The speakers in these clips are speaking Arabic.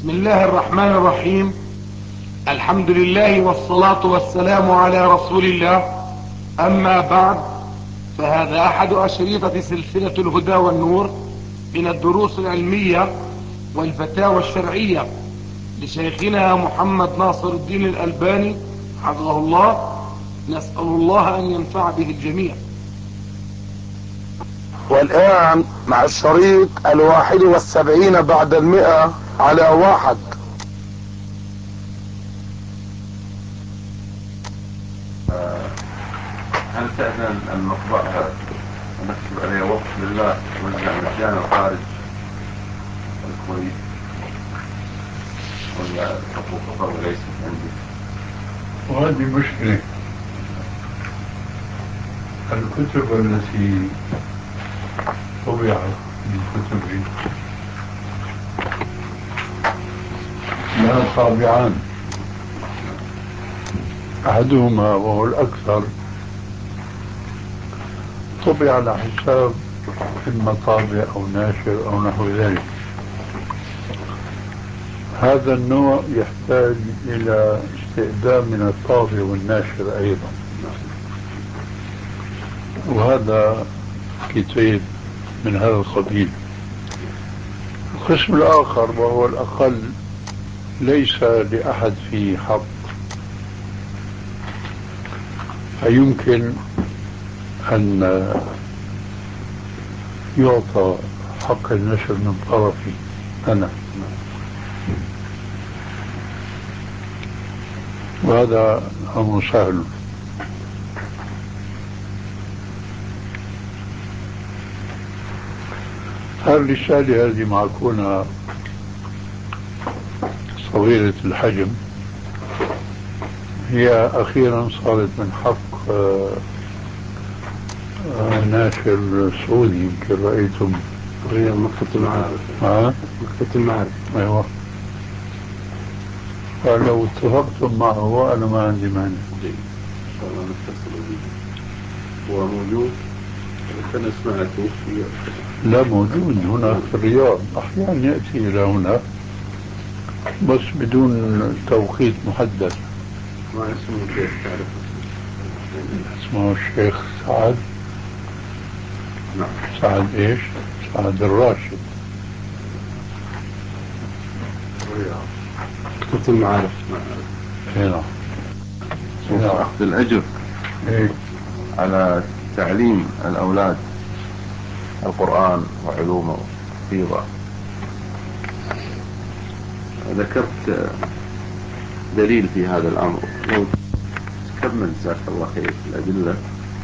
بسم الله الرحمن الرحيم. الحمد لله والصلاة والسلام على رسول الله. أما بعد، فهذا أحد أشريطة سلسلة الهدى والنور من الدروس العلمية والفتاوى الشرعية لشيخنا محمد ناصر الدين الألباني حفظه الله. نسأل الله أن ينفع به الجميع. والآن مع الشريط 71 بعد 100 على 1. هل تأذن أن نطبعها ونكتب عليها وقف لله ونرجع مجانا خارج الكويت، ولا الحقوق فقط ليست عندي؟ وهذه مشكلة. الكتب التي طبعت من كتبي لها طابعان، أحدهما وهو الأكثر طبع على حساب المطابع أو ناشر أو نحو ذلك. هذا النوع يحتاج إلى استئذان من الطابع والناشر أيضا، وهذا كتاب من هذا القبيل. القسم الآخر وهو الأقل ليس لأحد فيه حق، فيمكن أن يعطى حق النشر من طرفي أنا، وهذا أمر سهل. الرسالة هذه معكونة صغيرة الحجم، هي أخيرا صارت من حق ناشر سعودي، يمكن رأيتم هي مكتبة المعارف. مكتبة المعارف، أيوة. فلو اتفقتم معه أنا ما عندي مانع. إن شاء الله نتصل به. هو موجود؟ أنا سمعته لا، موجود هنا في الرياض، أحيانا يأتي إلى هنا بس بدون توقيت محدد. ما اسمه كيف تعرف؟ اسمه الشيخ سعد. نعم. سعد إيش؟ سعد الراشد. مكتبة المعارف. هنا أخذ الأجر إيه؟ على تعليم الأولاد القرآن وعلومه وحفظه. ذكرت دليل في هذا الأمر، لو تكمل جزاك الله خير الأدلة.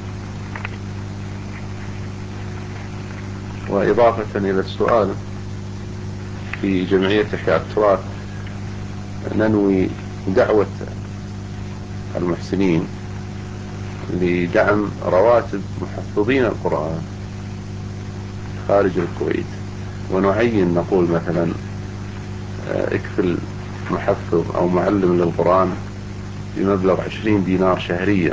وإضافة إلى السؤال، في جمعية إحياء التراث ننوي دعوة المحسنين لدعم رواتب محفظين القرآن خارج الكويت، ونعين نقول مثلا اكفل محفظ أو معلم للقرآن بمبلغ 20 دينار شهريا،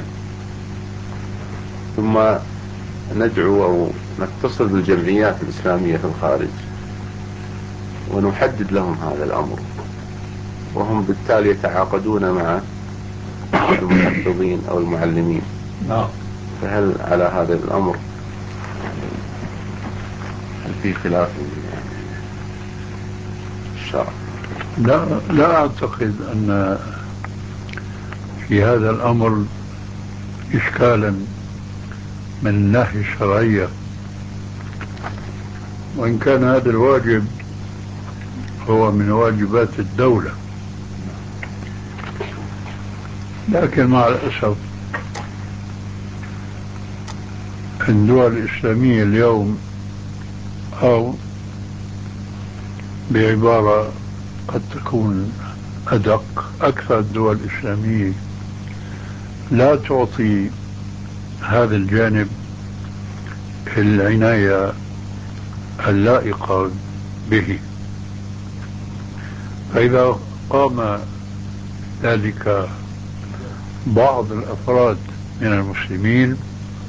ثم ندعو أو نتصل بالجمعيات الإسلامية في الخارج ونحدد لهم هذا الأمر، وهم بالتالي يتعاقدون مع المحفظين أو المعلمين. نعم. فهل على هذا الأمر هل في خلاف الشرع؟ لا أعتقد أن في هذا الأمر إشكالا من الناحية الشرعية، وإن كان هذا الواجب هو من واجبات الدولة، لكن مع الأسف الدول الإسلامية اليوم، أو بعبارة قد تكون أدق، أكثر الدول الإسلامية لا تعطي هذا الجانب العناية اللائقة به. فإذا قام ذلك بعض الأفراد من المسلمين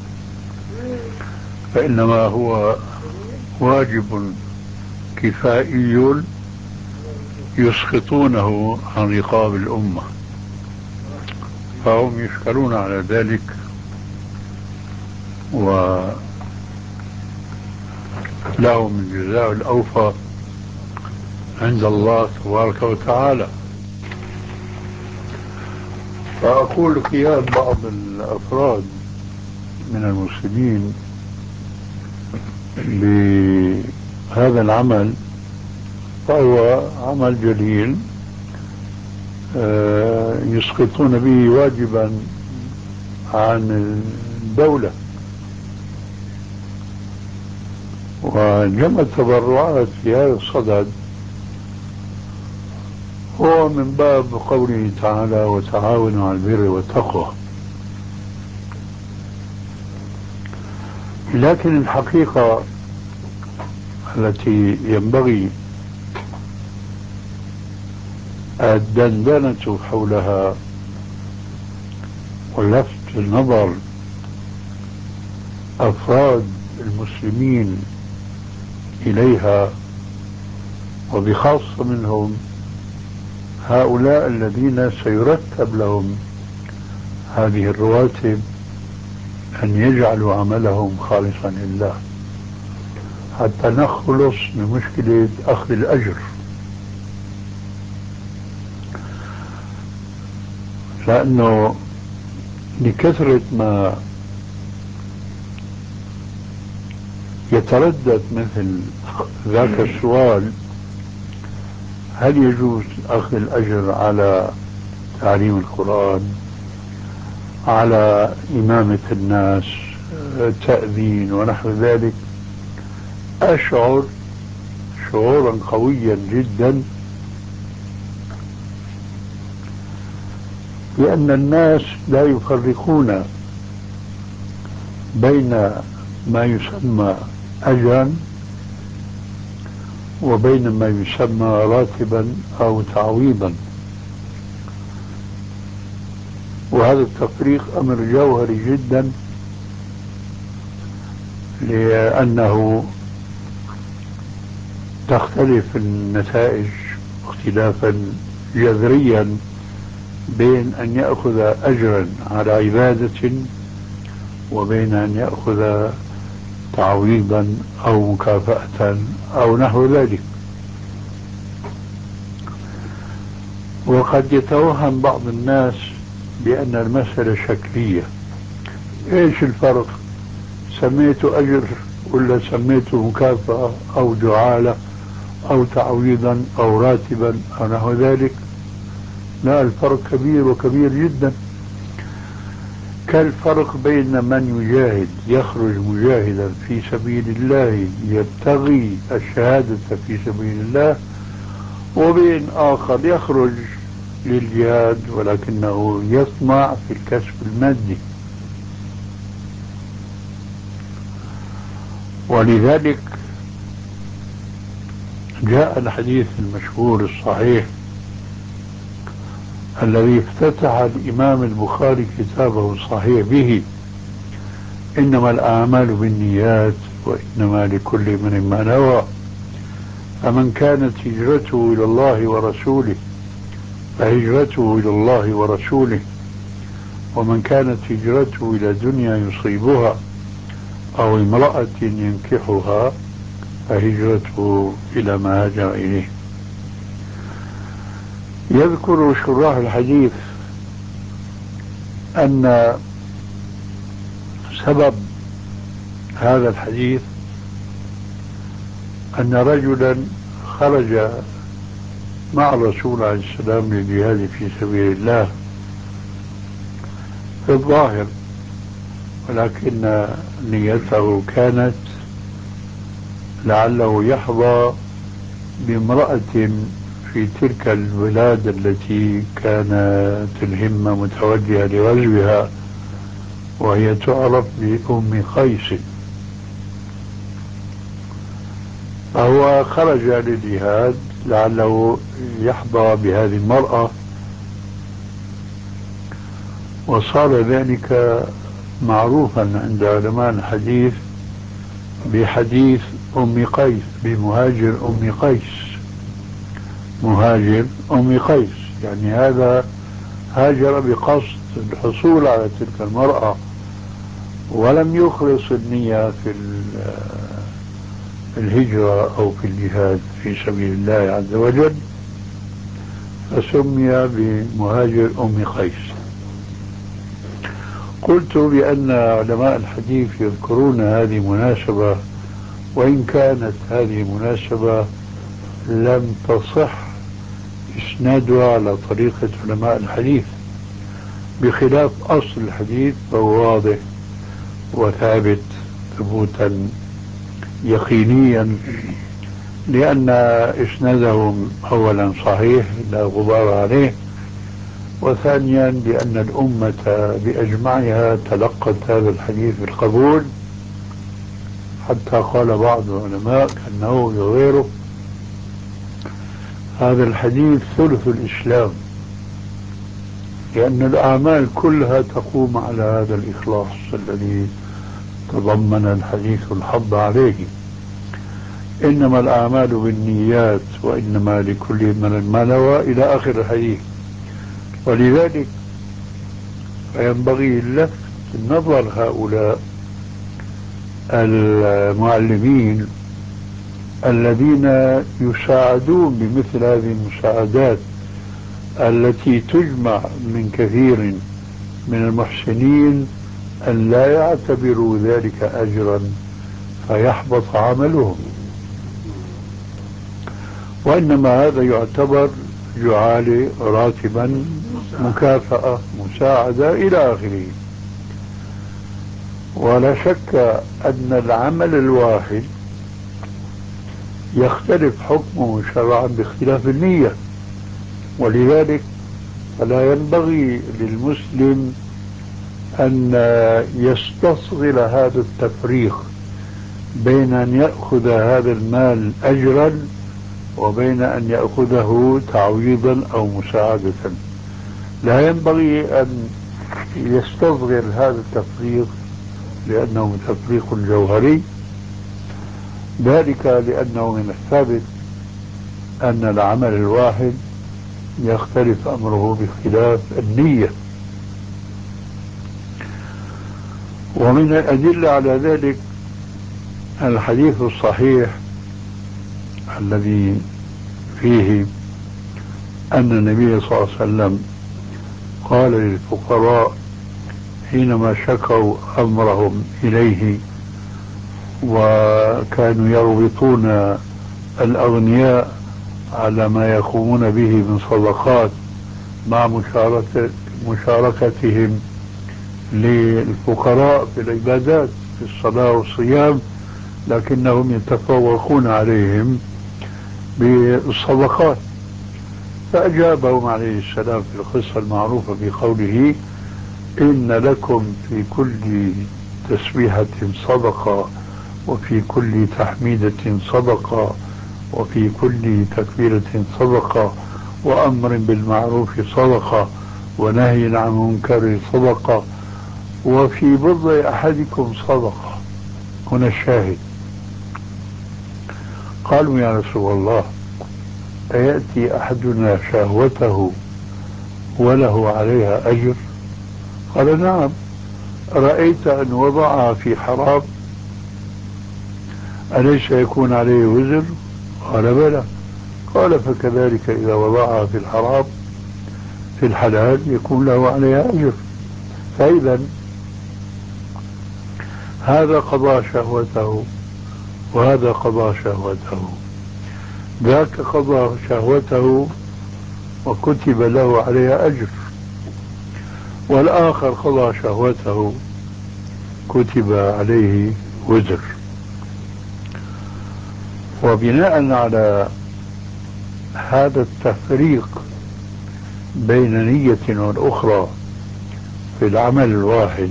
فإنما هو واجب كفائي يسقطونه عن رقاب الأمة، فهم يشكرون على ذلك، ولهم الجزاء الأوفى عند الله تبارك وتعالى. فأقول قيام بعض الأفراد من المسلمين بهذا العمل فهو عمل جليل يسقطون به واجبا عن الدولة، وجمع التبرعات في هذا الصدد هو من باب قوله تعالى وتعاونوا على البر والتقوى. لكن الحقيقة التي ينبغي الدندنة حولها ولفت نظر أفراد المسلمين إليها، وبخاصة منهم هؤلاء الذين سيرتب لهم هذه الرواتب، أن يجعلوا عملهم خالصا لله حتى نخلص من مشكلة أخذ الأجر. لأنه لكثرة ما يتردد مثل ذاك السؤال، هل يجوز أخذ الأجر على تعليم القرآن، على إمامة الناس، تأذين ونحو ذلك، أشعر شعورا قويا جدا بأن الناس لا يفرقون بين ما يسمى أجرا وبين ما يسمى راتبا أو تعويضا، وهذا التفريق أمر جوهري جدا، لأنه تختلف النتائج اختلافا جذريا بين أن يأخذ أجرا على عبادة وبين أن يأخذ تعويضا أو مكافأة أو نحو ذلك. وقد يتوهم بعض الناس بأن المسألة شكلية. إيش الفرق؟ سميته أجر ولا سميته مكافأة أو جعالة أو تعويضا أو راتبا أو نحو ذلك؟ لا، الفرق كبير وكبير جدا، كالفرق بين من يجاهد يخرج مجاهدا في سبيل الله يبتغي الشهادة في سبيل الله، وبين آخر يخرج للجهاد ولكنه يطمع في الكسب المادي. ولذلك جاء الحديث المشهور الصحيح الذي افتتح الإمام البخاري كتابه الصحيح به: إنما الأعمال بالنيات وإنما لكل امرئ ما نوى، فمن كانت هجرته إلى الله ورسوله فهجرته إلى الله ورسوله، ومن كانت هجرته إلى دنيا يصيبها أو امرأة ينكحها فهجرته إلى ما هاجر إليه. يذكر شراح الحديث أن سبب هذا الحديث أن رجلا خرج مع الرسول عليه السلام للجهاد في سبيل الله في الظاهر، ولكن نيته كانت لعله يحظى بامرأة في تلك البلاد التي كانت الهمة متوجهة لغزوها، وهي تعرف بأم قيس. فهو خرج للجهاد لعله يحظى بهذه المرأة، وصار ذلك معروفا عند علماء الحديث بحديث أم قيس، بمهاجر أم قيس، مهاجر أم قيس، يعني هذا هاجر بقصد الحصول على تلك المرأة ولم يخلص النية في الهجرة أو في الجهاد في سبيل الله عز وجل، فسمي بمهاجر أم قيس. قلت بأن علماء الحديث يذكرون هذه مناسبة، وإن كانت هذه مناسبة لم تصح إسنادها على طريقة علماء الحديث، بخلاف أصل الحديث فهو واضح وثابت ثبوتا يقينيا، لأن إسنادهم أولا صحيح لا غبار عليه، وثانيا لأن الأمة بأجمعها تلقت هذا الحديث بالقبول، حتى قال بعض العلماء كأنه يغيره هذا الحديث ثلث الإسلام، لأن الأعمال كلها تقوم على هذا الإخلاص الذي تضمن الحديث الحض عليه. إنما الأعمال بالنيات وإنما لكل من ما نوى إلى آخر الحديث. ولذلك فينبغي لفت نظر هؤلاء المعلمين الذين يساعدون بمثل هذه المساعدات التي تجمع من كثير من المحسنين أن لا يعتبروا ذلك أجرا فيحبط عملهم، وإنما هذا يعتبر جعالة، راتبا، مكافأة، مساعدة إلى آخره. ولا شك أن العمل الواحد يختلف حكمه شرعا باختلاف النية، ولذلك فلا ينبغي للمسلم أن يستصغر هذا التفريق بين أن يأخذ هذا المال أجرا وبين أن يأخذه تعويضا أو مساعدة. لا ينبغي أن يستصغر هذا التفريق لأنه تفريق جوهري، ذلك لأنه من الثابت أن العمل الواحد يختلف أمره باختلاف النية. ومن الأدلة على ذلك الحديث الصحيح الذي فيه أن النبي صلى الله عليه وسلم قال للفقراء حينما شكوا أمرهم إليه وكانوا يربطون الأغنياء على ما يقومون به من صدقات مع مشاركتهم للفقراء في العبادات في الصلاة والصيام، لكنهم يتفوقون عليهم بالصدقات. فأجابهم عليه السلام في القصة المعروفة بقوله إن لكم في كل تسبيحة صدقة وفي كل تحميدة صدقة وفي كل تكبيرة صدقة وأمر بالمعروف صدقة ونهي عن منكر صدقة وفي بضع أحدكم صدقة. هنا الشاهد. قالوا يا رسول الله أيأتي أحدنا شهوته وله عليها أجر؟ قال نعم. رأيت أن وضعها في حرام أليس يكون عليه وزر؟ قال بلى. قال فكذلك إذا وضعها في الحرام في الحلال يكون له عليها أجر. فإذا هذا قضى شهوته وهذا قضى شهوته، ذاك قضى شهوته وكتب له عليها أجر، والآخر قضى شهوته كتب عليه وزر. وبناء على هذا التفريق بين نية والأخرى في العمل الواحد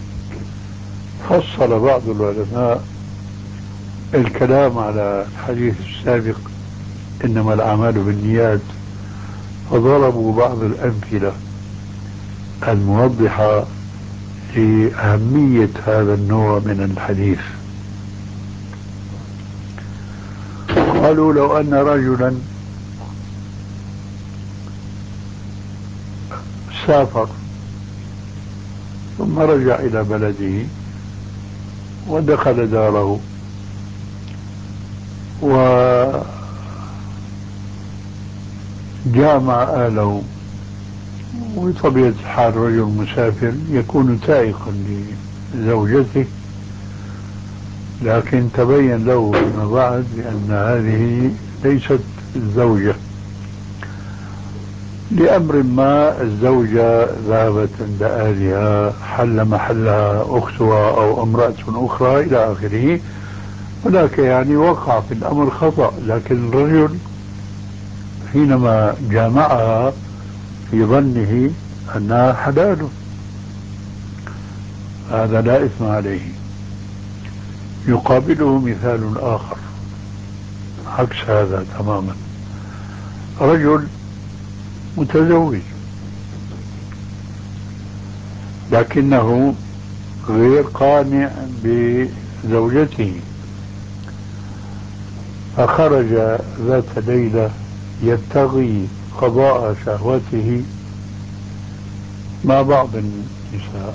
فصل بعض العلماء الكلام على الحديث السابق إنما الأعمال بالنيات، فضربوا بعض الأمثلة الموضحة لأهمية هذا النوع من الحديث. قالوا لو أن رجلا سافر ثم رجع إلى بلده ودخل داره وجامع أهله، وبطبيعة الحال رجل مسافر يكون تائقا لزوجته، لكن تبين له فيما بعد بأن هذه ليست الزوجة، لأمر ما الزوجة ذهبت عند أهلها، حل محلها أختها أو امرأة أخرى إلى آخره، ولكن يعني وقع في الأمر خطأ، لكن الرجل حينما جامعها في ظنه أنها حلال، هذا لا إثم عليه. يقابله مثال آخر عكس هذا تماما، رجل متزوج لكنه غير قانع بزوجته، فخرج ذات ليلة يبتغي قضاء شهوته مع بعض النساء،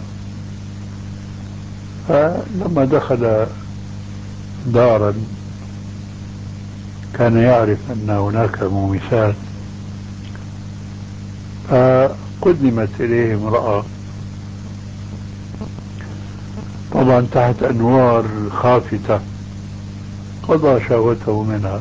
فلما دخل دارا كان يعرف أن هناك مومسات، فقدمت إليه امرأة طبعا تحت أنوار خافتة، قضى شهوته منها،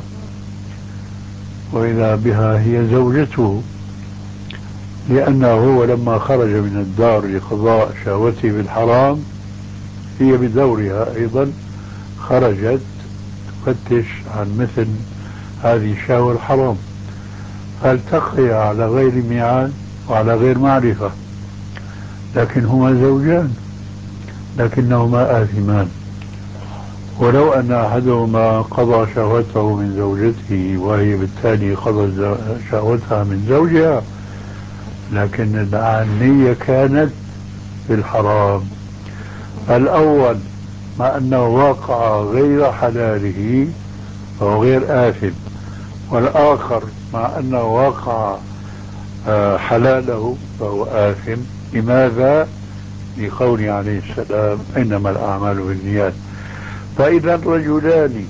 وإذا بها هي زوجته، لأنه هو لما خرج من الدار لقضاء شهوته بالحرام هي بدورها أيضا خرجت تفتش عن مثل هذه الشهوة الحرام، فالتقيا على غير ميعاد وعلى غير معرفة، لكن هما زوجان لكنهما آثمان، ولو أن أحدهما قضى شهوته من زوجته وهي بالتالي قضى شهوتها من زوجها، لكن النية كانت في الحرام. الأول مع أنه واقع غير حلاله فهو غير آثم، والآخر مع أنه واقع حلاله فهو آثم. لماذا؟ لقوله عليه السلام إنما الأعمال بالنيات. فإذا الرجلان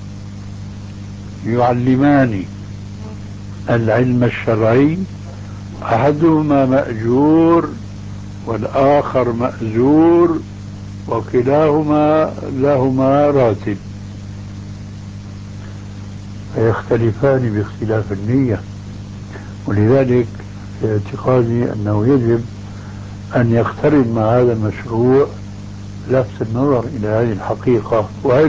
يعلمان العلم الشرعي، أحدهما مأجور والآخر مأزور، وكلاهما لهما راتب، فيختلفان باختلاف النية. ولذلك في اعتقادي أنه يجب أن يقترن مع هذا المشروع لفت النظر إلى هذه الحقيقة،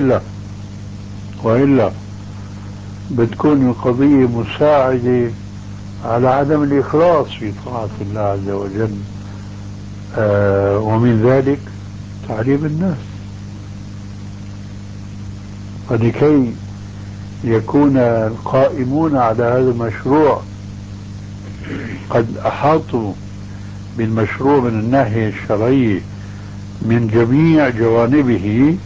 وإلا بتكون القضية مساعدة على عدم الإخلاص في طاعة الله عز وجل، ومن ذلك تعليم الناس. فلكي يكون القائمون على هذا المشروع قد أحاطوا بالمشروع من الناحية الشرعية من جميع جوانبه،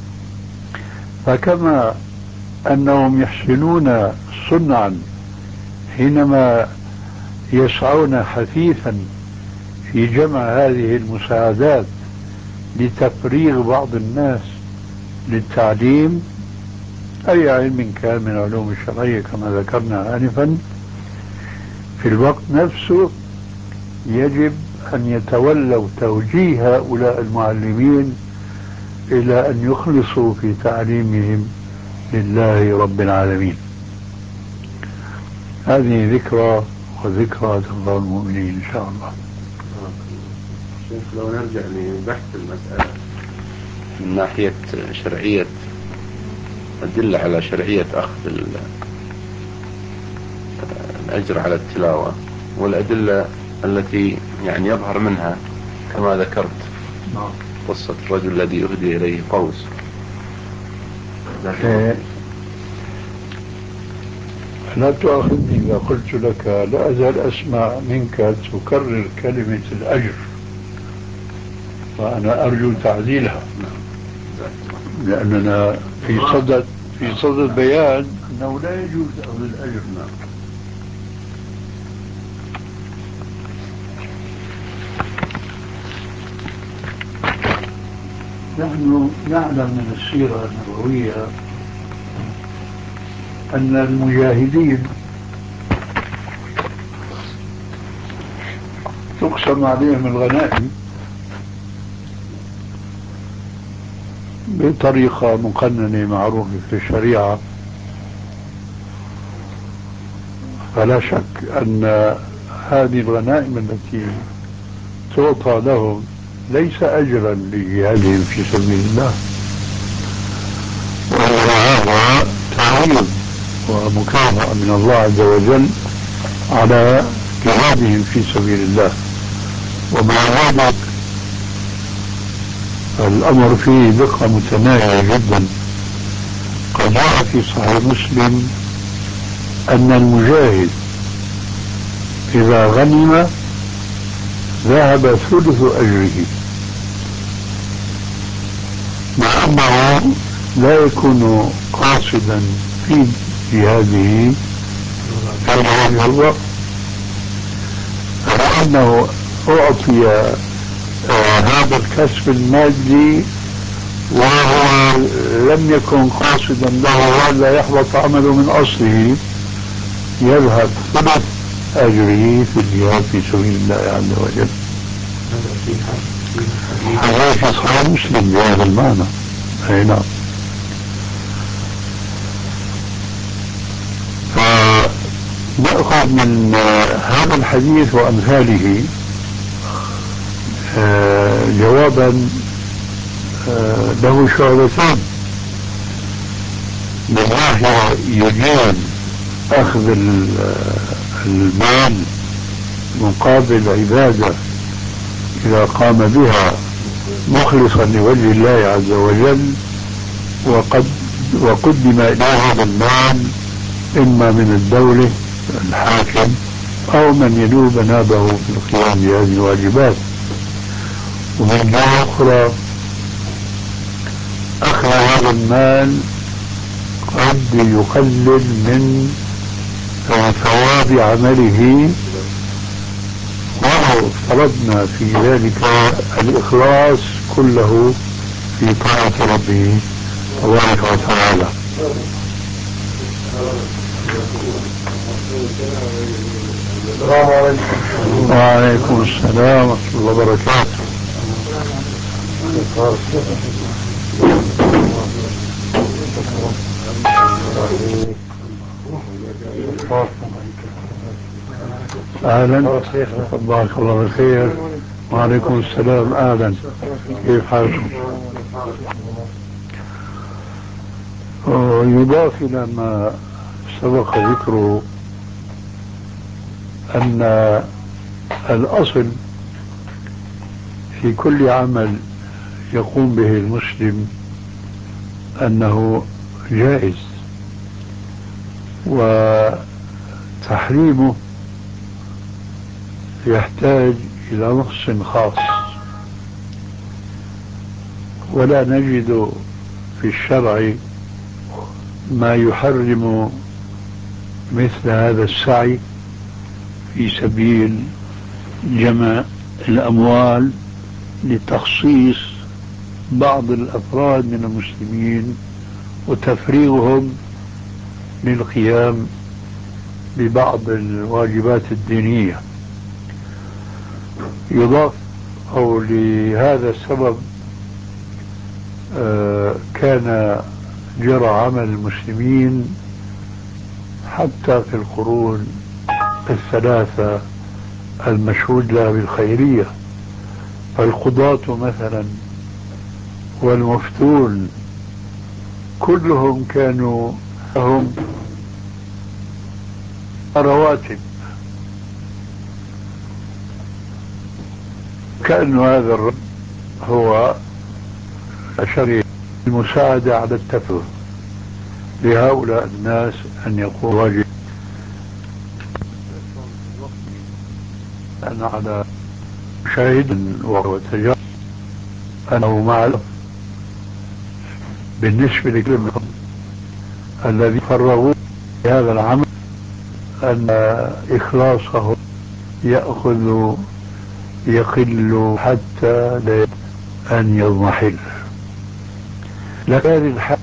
فكما أنهم يحسنون صنعا حينما يسعون حثيثا في جمع هذه المساعدات لتفريغ بعض الناس للتعليم أي علم كان من العلوم الشرعية كما ذكرنا آنفا، في الوقت نفسه يجب أن يتولوا توجيه هؤلاء المعلمين إلى أن يخلصوا في تعليمهم لله رب العالمين. هذه ذكرى وذكرى تنظر المؤمنين إن شاء الله. شيخ لو نرجع لبحث المسألة من ناحية شرعية، أدلة على شرعية أخذ الأجر على التلاوة، والأدلة التي يعني يظهر منها كما ذكرت قصة الرجل الذي يهدي إليه قوس. لا تؤاخذني إذا قلت لك لا أزال أسمع منك تكرر كلمة الأجر، وأنا أرجو تعديلها، لأننا في صدد بيان أنه لا يجوز أخذ الأجر. نحن نعلم من السيرة النبوية أن المجاهدين تقسم عليهم الغنائم بطريقة مقننة معروفة في الشريعة. فلا شك أن هذه الغنائم التي تعطى لهم ليس أجرا لجهادهم في سبيل الله، وهذا تعويض ومكافأة من الله عز وجل على جهادهم في سبيل الله. ومع ذلك الأمر فيه دقة متناهية جدا. قد جاء في صحيح مسلم أن المجاهد إذا غنم ذهب ثلث أجره، مع أنه لا يكون قاصدا في جهاده في هذا الوقت، لأنه أعطي هذا الكسب المادي وهو لم يكن قاصدا له ولا يحبط عمله من أصله، يذهب ثلث أجره في الجهاد في سبيل الله عز وجل. هذا في صحيح مسلم بهذا المعنى. أي نعم. فنأخذ من هذا الحديث وأمثاله جوابا له شعبتان. من ناحية يجوز أخذ المال مقابل عبادة إذا قام بها مخلصا لوجه الله عز وجل، وقدم إلى هذا المال إما من الدولة الحاكم أو من ينوب نابه في القيام بهذه الواجبات. ومن جهة أخرى أخذ هذا المال قد يقلل من ثواب عمله، ولو افترضنا في ذلك الإخلاص كله في طاعة ربه تبارك وتعالى. السلام عليكم. وعليكم السلام ورحمة الله وبركاته. أهلا، بارك الله بالخير. وعليكم السلام. أهلا، كيف حالكم؟ يضاف إلى ما سبق ذكره أن الأصل في كل عمل يقوم به المسلم أنه جائز، وتحريمه يحتاج إلى نص خاص، ولا نجد في الشرع ما يحرم مثل هذا السعي في سبيل جمع الأموال لتخصيص بعض الأفراد من المسلمين وتفريغهم للقيام ببعض الواجبات الدينية. يضاف أو لهذا السبب كان جرى عمل المسلمين حتى في القرون الثلاثة المشهود لها بالخيرية، فالقضاة مثلا والمفتون كلهم كانوا لهم رواتب، كأن هذا الرجل هو شريك المساعدة على التفوه لهؤلاء الناس أن يقوم واجب. أنا على شاهد وتجارب أنه مع بالنسبة لكل الذي فرغوا هذا العمل أن إخلاصه يأخذ يقل حتى لا أن يضمحل. لكن هذه الحال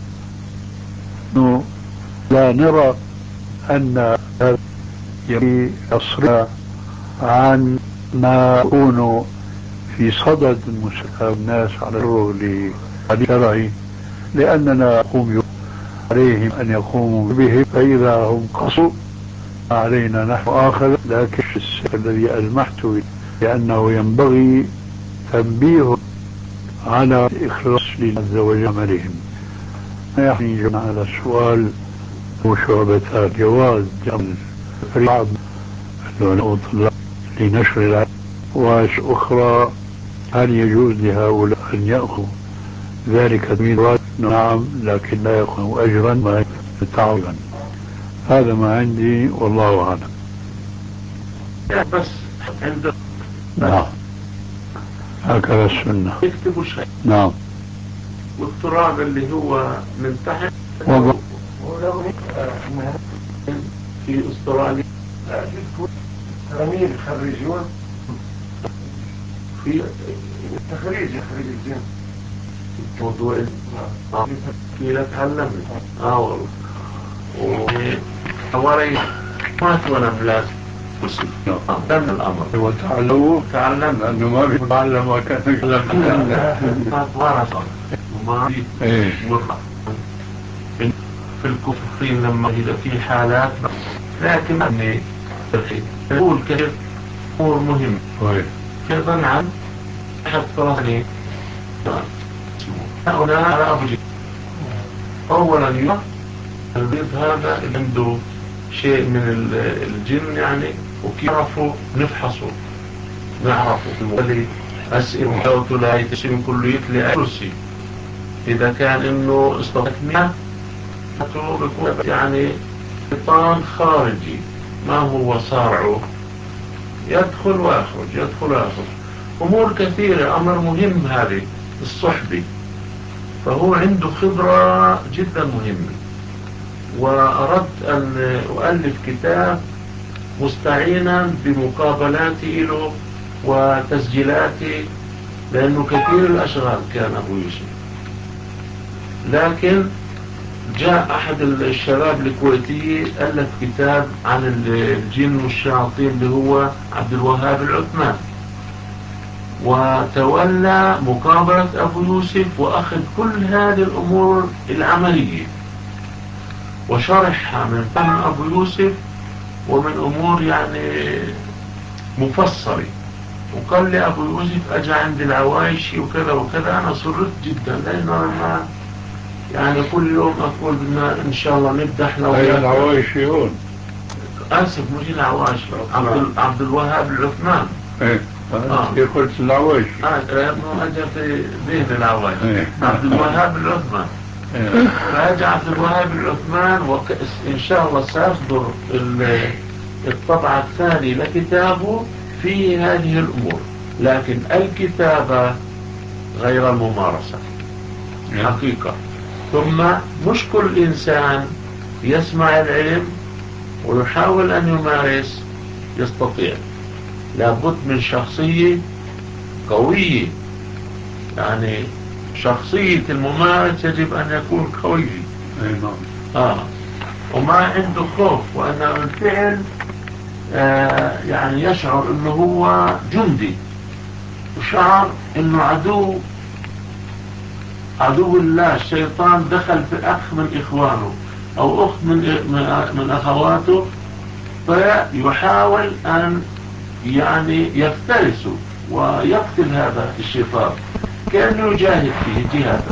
لا نرى أن هذا يصرف عن ما يكون في صدد الناس على الشغل الشرعي، لأننا نقوم عليهم أن يقوموا به، فإذا هم قصوا علينا نحن آخر. لكن الذي ألمحت لأنه ينبغي تنبيه على إخلاص لله عز وجل عملهم. يعني على السؤال وشعبتان: جواز جمع بعض العلماء لنشر العلم، وأخرى هل يجوز لهؤلاء أن يأخذوا ذلك تمييزات؟ نعم، لكن لا يأخذوا أجرا ما تعوضا. هذا ما عندي والله أعلم. بس عند نعم، هكذا السنة. يكتبوا شيء. نعم. والتراب اللي هو من تحت ولو في استراليا تلاميذ يخرجون في تخريج الجن موضوع في لا تعلمني والله ووري ما وانا بلاس قدمنا الامر وتعلم لانه ما بيتعلم وكان يتعلم ورثة وما في الكفرين لما إذا في حالات، لكن أني يقول كثير أمور مهمة أيضا عن أحد فرصني هنا على أبو جيد. أولا يوم البيض هذا اللي عنده شيء من الجن يعني، وكيف يعرفوا نفحصوا نعرفوا المولي أسئل جوته لا يتشم كله يتلي أرسي. إذا كان إنه استطاعت بيكون يعني شيطان خارجي ما هو صارعه، يدخل ويخرج يدخل ويخرج أمور كثيرة. أمر مهم هذه الصحبة، فهو عنده خبرة جدا مهمة. وأردت أن أؤلف كتاب مستعينا بمقابلاتي له وتسجيلاتي، لأنه كثير الأشغال كان أبو يوسف. لكن جاء أحد الشباب الكويتي ألف كتاب عن الجن والشياطين اللي هو عبد الوهاب العثمان، وتولى مقابلة أبو يوسف وأخذ كل هذه الأمور العملية وشرحها من فهم أبو يوسف ومن أمور يعني مفصلة. وقال لي أبو يوسف أجا عند العوايشي وكذا وكذا. أنا سررت جدا، لأنه أنا يعني كل يوم أقول إن شاء الله نبدأ إحنا ويا العوايشي هون. آسف مش العوايشي، عبد الوهاب العثمان. قلت العوايشي. لأنه أجا في ذهن العوايشي عبد الوهاب العثمان. فأجا عبد الوهاب العثمان، وإن شاء الله سيصدر الطبعة الثانية لكتابه في هذه الأمور. لكن الكتابة غير الممارسة حقيقة. ثم مش كل إنسان يسمع العلم ويحاول أن يمارس يستطيع. لابد من شخصية قوية، يعني شخصية الممارس يجب أن يكون قوي. وما عنده خوف، وأنه بالفعل يعني يشعر أنه هو جندي، وشعر أنه عدو الله الشيطان دخل في أخ من إخوانه أو أخت من أخواته، فيحاول أن يعني يفترسه ويقتل هذا الشيطان، كأنه يجاهد فيه جهادا.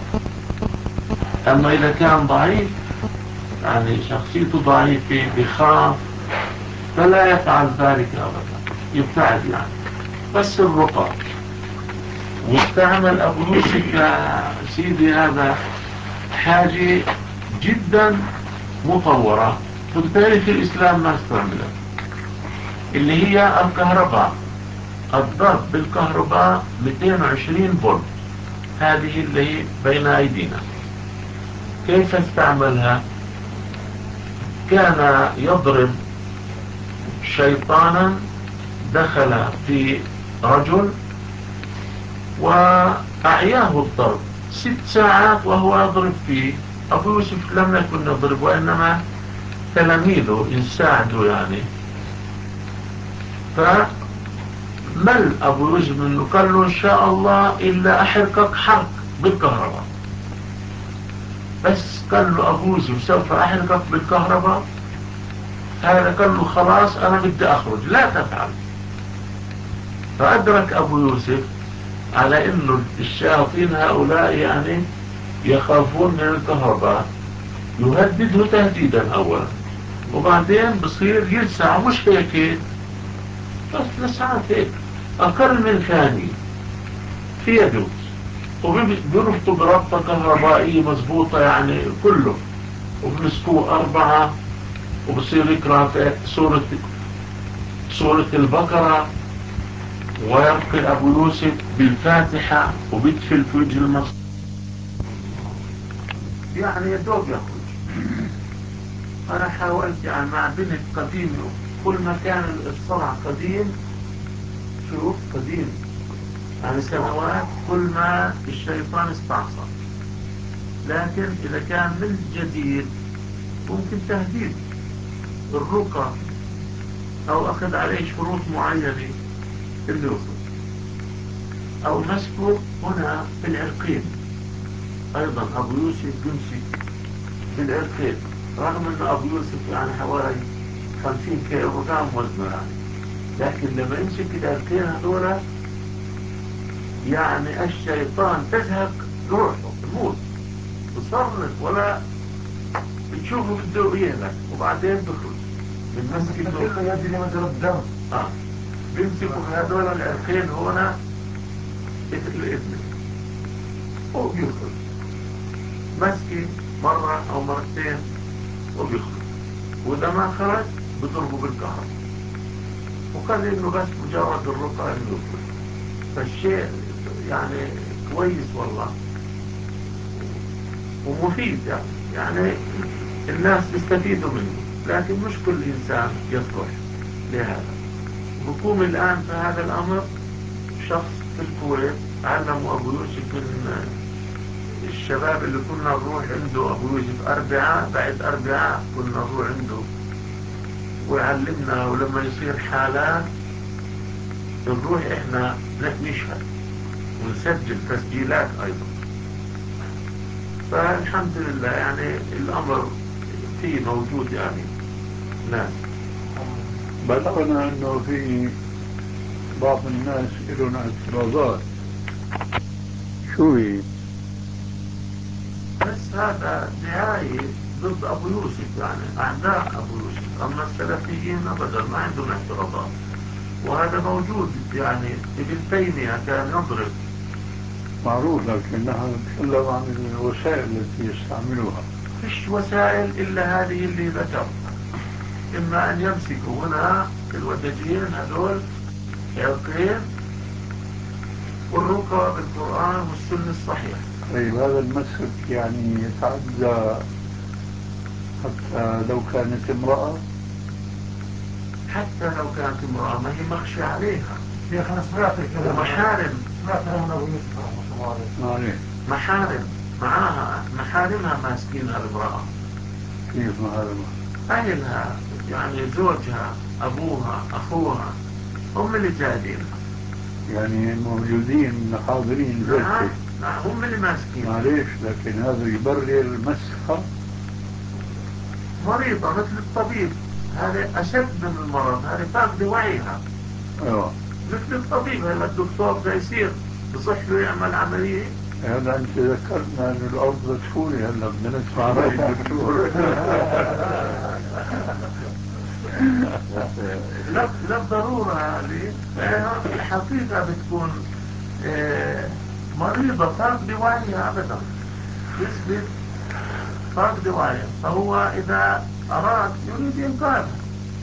أما إذا كان ضعيف، يعني شخصيته ضعيفة بخاف، فلا يفعل ذلك أبدا، يبتعد يعني. بس الرقى. واستعمل أبو يوسف يا سيدي هذا حاجة جدا مطورة في تاريخ الإسلام ما استعملها، اللي هي الكهرباء، الضرب بالكهرباء 220 فولت، هذه اللي بين أيدينا. كيف استعملها؟ كان يضرب شيطانا دخل في رجل وأعياه الضرب 6 ساعات وهو يضرب فيه. أبو يوسف لم يكن يضرب، وإنما تلاميذه يساعدوا يعني. فمل أبو يوسف منه، قال له إن شاء الله إلا أحرقك حرق بالكهرباء. بس قال له أبو يوسف سوف أحرقك بالكهرباء، هذا قال له خلاص أنا بدي أخرج، لا تفعل. فأدرك أبو يوسف على إنه الشياطين هؤلاء يعني يخافون من الكهرباء، يهدده تهديدا أولا، وبعدين بصير يلسع، مش هيك بس لسعات هيك أقل من ثانية في يده، وبيربطوا بربطة كهربائية مضبوطة يعني كله، وبمسكوه 4، وبصير يقرأ في سورة البقرة، ويرقي أبو يوسف بالفاتحة، وبيدفل في وجه المصر يعني يدوب يخرج. أنا حاولت يعني مع بنت قديمة، كل ما كان الصنع قديم، شوف قديم يعني سنوات، كل ما الشيطان استعصى. لكن إذا كان من جديد ممكن تهديد الرقى أو أخذ عليه شروط معينة اللي يخرج، أو مسكه هنا في العرقين. أيضا أبو يوسف بيمسك بالعرقين، رغم أن أبو يوسف يعني حوالي 50 كيلو جرام وزنه يعني، لكن لما يمسك العرقين هذولا يعني الشيطان تزهق روحه، تموت، تصرف ولا تشوفه بده يهلك، وبعدين بخرج من مسك كله يجري مجرى الدم. بيمسكوا هذول العرقين هنا مثل الإذن، وبيخرج مسكي مرة أو مرتين وبيخرج، وإذا ما خرج بضربه بالكهرباء، وقال إنه بس مجرد الرقعة إنه يخرج. فالشيء يعني كويس والله ومفيد يعني الناس يستفيدوا منه، لكن مش كل إنسان يصلح لهذا. بقوم الآن في هذا الأمر شخص في الكويت علموا أبو يوسف من الشباب اللي كنا نروح عنده. أبو يوسف بعد أربعاء كنا نروح عنده ويعلمنا، ولما يصير حالات نروح إحنا نشهد ونسجل تسجيلات أيضا. فالحمد لله يعني الأمر فيه موجود يعني ناس. بلغنا أنه في بعض الناس لهم اعتراضات، شو هي؟ بس هذا نهاية ضد أبو يوسف، يعني أعداء أبو يوسف. أما السلفيين أبدا ما عندهم اعتراضات، وهذا موجود يعني ابن تيمية كان يضرب. معروف، لكنها نتكلم عن الوسائل التي يستعملوها. فيش وسائل إلا هذه اللي ذكر، إما أن يمسكوا هنا الودجين هذول عرقين، والرقى بالقرآن والسنة الصحيح. طيب هذا المسك يعني يتعدى حتى لو كانت امرأة؟ حتى لو كانت امرأة ما هي مخشى عليها، يا أخي أنا سمعت الكلام، ومحارم، سمعت من أبو يوسف رحمة الله عليه. محارم معاها، محارمها ماسكينها الامرأة. كيف محارمها؟ أهلها يعني زوجها، أبوها، أخوها، هم اللي جايبينها. يعني موجودين حاضرين نعم جلسة. هم اللي ماسكينها. معليش، لكن هذا يبرر مسخة. مريضة مثل الطبيب، هذا أشد من المرض، هذا فاقد وعيها. ايوه، مثل الطبيب، هلا الدكتور بده يصير بصح له يعمل عملية. هذا انت ذكرتنا ان الارض مدفونة، هلا بدنا نسمع رأي الدكتور. لا ضرورة هذه، الحقيقة بتكون مريضة فاقد وعيها أبدا، يثبت فاقد وعيها، فهو إذا أراد يريد إنقاذها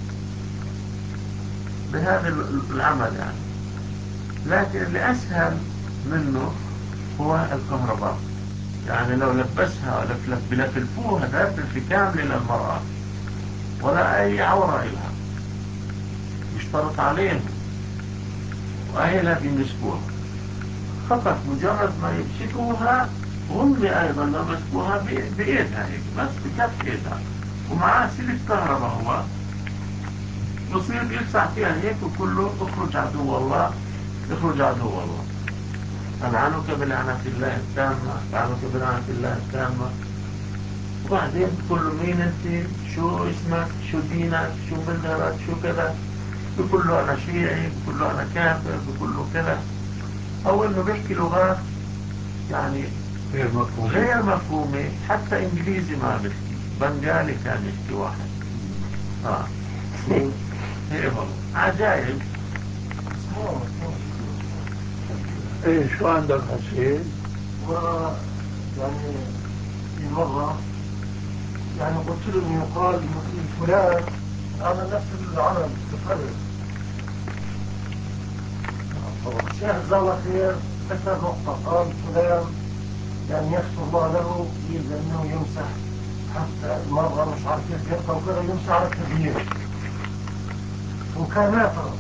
بهذا العمل يعني. لكن اللي أسهل منه هو الكهرباء، يعني لو لبسها بلفلفوها لفلفة كاملة للمرأة ولا أي عورة إلها، يشترط عليهم وأهلها بيمسكوها، فقط مجرد ما يمسكوها وأمي أيضا لو مسكوها بإيدها هيك بس بكف إيدها ومعاه سلك كهرباء هو يصير يلسع فيها هيك وكله اخرج عدو الله اخرج عدو الله. ألعنك بلعنة الله التامة ألعنك بلعنة الله التامة. وبعدين بقول له مين أنت؟ شو اسمك؟ شو دينك؟ شو مذهبك؟ شو كذا؟ بقول له أنا شيعي، بقول له أنا كافر، بقول له كذا. أو إنه بيحكي لغات يعني غير مفهومة. حتى إنجليزي ما بيحكي، بنغالي كان يحكي واحد. هيك والله عجائب. ايه شو عندك حسين؟ يعني في مرة يعني قلت له انه يقال فلان عمل نفس العمل تفرد. الشيخ جزاه الله خير ذكر نقطة قال فلان يعني يغفر الله له يجوز انه يمسح حتى مرة مش عارف كيف يرقى وكذا يمسح على التغيير وكان نافع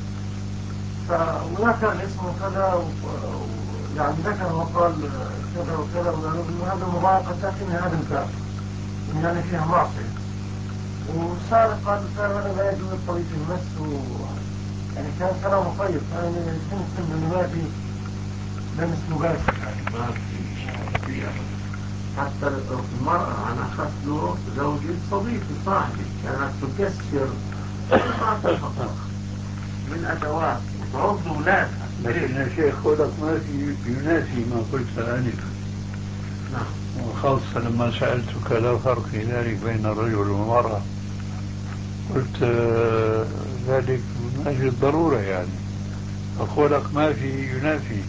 وذكر اسمه كذا يعني ذكر وقال كذا وكذا وهذا مضايقة داخل هذا الباب يعني فيها معصية. وسارق قال أنا لا يجوز الطريق المس يعني كان كلامه طيب كان يمكن أنه ما في لمس مباشر يعني ما في أبدا. حتى المرأة أنا أخذت له زوجي صديقي صاحبي كانت تكسر ما تفضل من أدوات وتعض أولادها. لكن يا شيخ خلق ما في يناسي ما قلت آنفا. نعم. وخاصة لما سألتك لا فرق في ذلك بين الرجل والمرأة قلت ذلك من أجل الضرورة يعني الخلق ما في ينافي.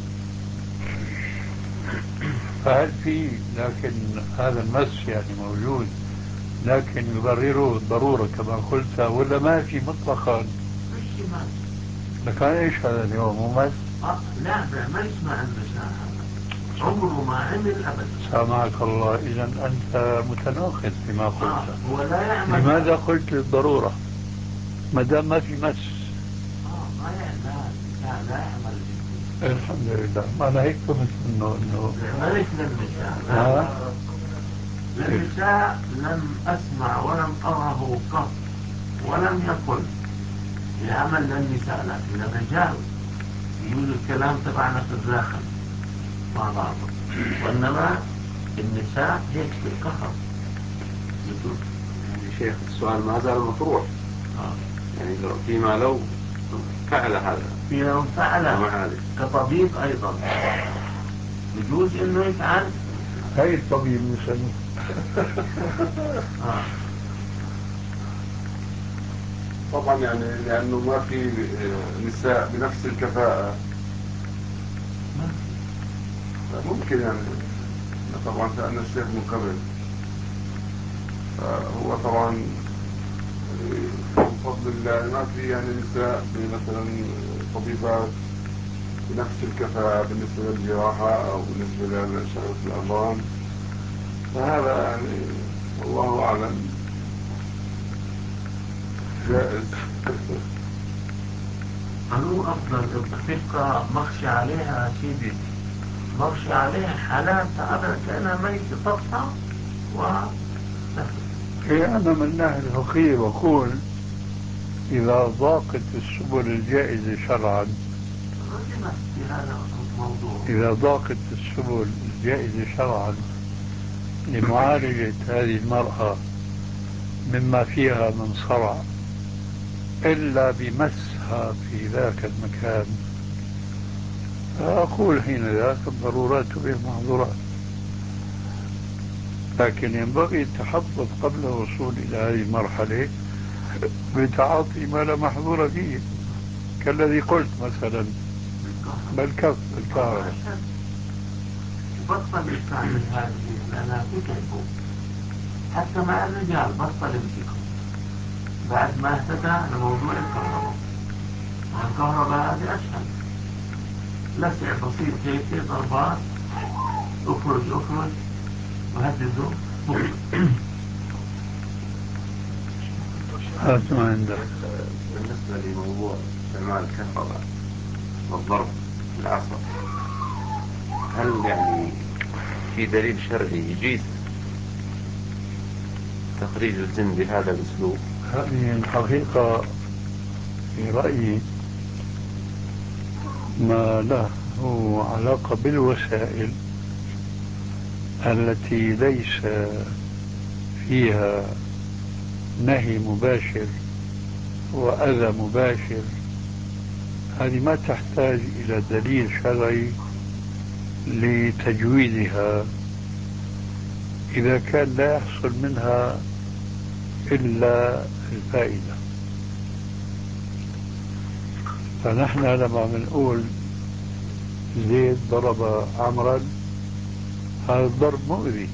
فهل في لكن هذا المس يعني موجود لكن يبرره الضرورة كما قلت ولا ما في مطلقا؟ مش مس. لكان ايش هذا اليوم مو مس؟ لا بيعملش مع النساء هذا عمره ما عمل أبدا. سامحك الله إذا أنت متناقض فيما قلت. هو لا يعمل. لماذا قلت للضرورة ما دام ما في مس؟ ما يعمل. لا يعمل. الحمد لله أنا هيك فهمت إنه ملك للنساء. للنساء لم أسمع ولم أره قط ولم يقل يعمل للنساء لكن الرجال يقول الكلام تبعنا في الداخل مع بعض. وإنما النساء هيك بالقهر يقول. يعني شيخ السؤال ما زال مطروح. يعني فيما لو فعل هذا لو فعل كطبيب أيضا يجوز إنه يفعل. هاي الطبيب مثلا طبعا يعني لأنه ما في نساء بنفس الكفاءة ممكن يعني. طبعا سألنا الشيخ من قبل هو طبعا بفضل الله ما في يعني نساء مثلا طبيبات بنفس الكفاءة بالنسبة للجراحة أو بالنسبة لشغلة الأمراض. فهذا يعني والله أعلم جائز. قالوا أفضل تبقى مخشي عليها سيدي مخشي عليها حالات أبدا كأنها ميتة تطلع أنا من الناحية الفقهية بقول إذا ضاقت السبل الجائزة شرعا في هذا الموضوع إذا ضاقت السبل الجائزة شرعا لمعالجة هذه المرأة مما فيها من صرع إلا بمسها في ذاك المكان فأقول حين ذاك الضرورات تبيح المحظورات. لكن ينبغي التحفظ قبل الوصول إلى هذه المرحلة بتعاطي ما لا محظور فيه كالذي قلت مثلا بالكف الكهرباء. بطل يستعمل هذه لأنها تتعبه حتى مع الرجال بطل يمسكهم بعد ما اهتدى لموضوع الكهرباء. الكهرباء هذه أسهل لسع بسيط هيك ضربات اخرج وهدده هات ما عندك. بالنسبة لموضوع استعمال الكهرباء والضرب بالعصا هل يعني في دليل شرعي يجيز تخريج الجن بهذا الأسلوب؟ هذه الحقيقة في رأيي ما له علاقة بالوسائل التي ليس فيها نهي مباشر وأذى مباشر، هذه ما تحتاج إلى دليل شرعي لتجويزها إذا كان لا يحصل منها إلا الفائدة. فنحن لما بنقول زيد ضرب عمرا، هذا الضرب مؤذي،